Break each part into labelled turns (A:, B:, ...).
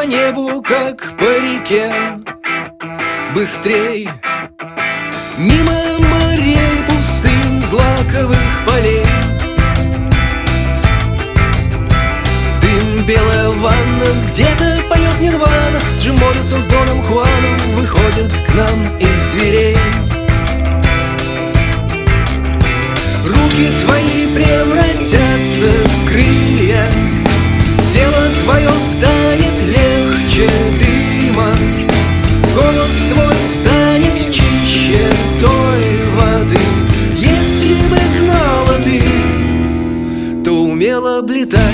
A: небу, как по реке, быстрей. Мимо морей, пустынь, злаковых полей. Дым, белая ванна, где-то поет Нирвана. Джим Моррисон с Доном Хуаном выходят к нам из дверей. Руки твои превратятся в крылья, тело твое станет легче дыма, голос твой станет чище той воды. Если бы знала ты, то умела б летать.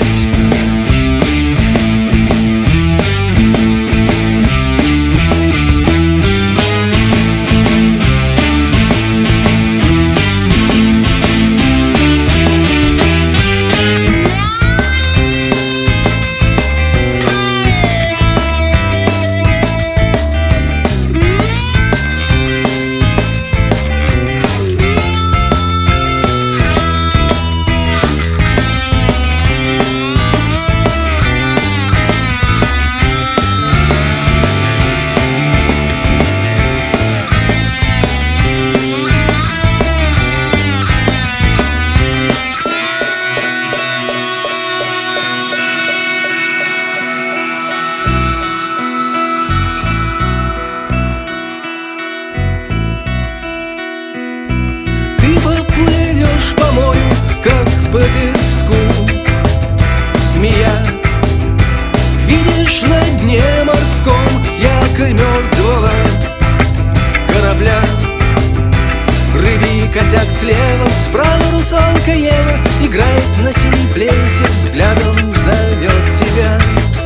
A: По морю, как по песку, змея. Видишь на дне морском якорь мертвого корабля. Рыбий косяк слева, справа русалка Ева играет на синей флейте, взглядом зовет тебя.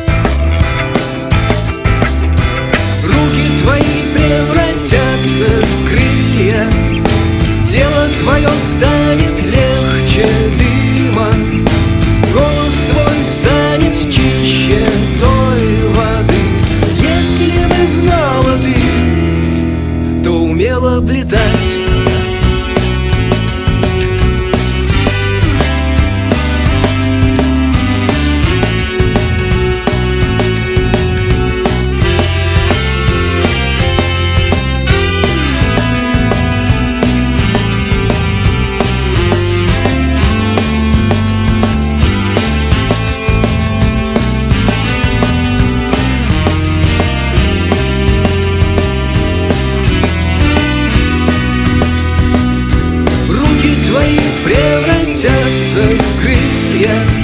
A: Руки твои превратятся в крылья, тело твое станет легче дыма, голос твой станет чище той воды. Если бы знала ты, то умела б летать. Твои превратятся в крылья,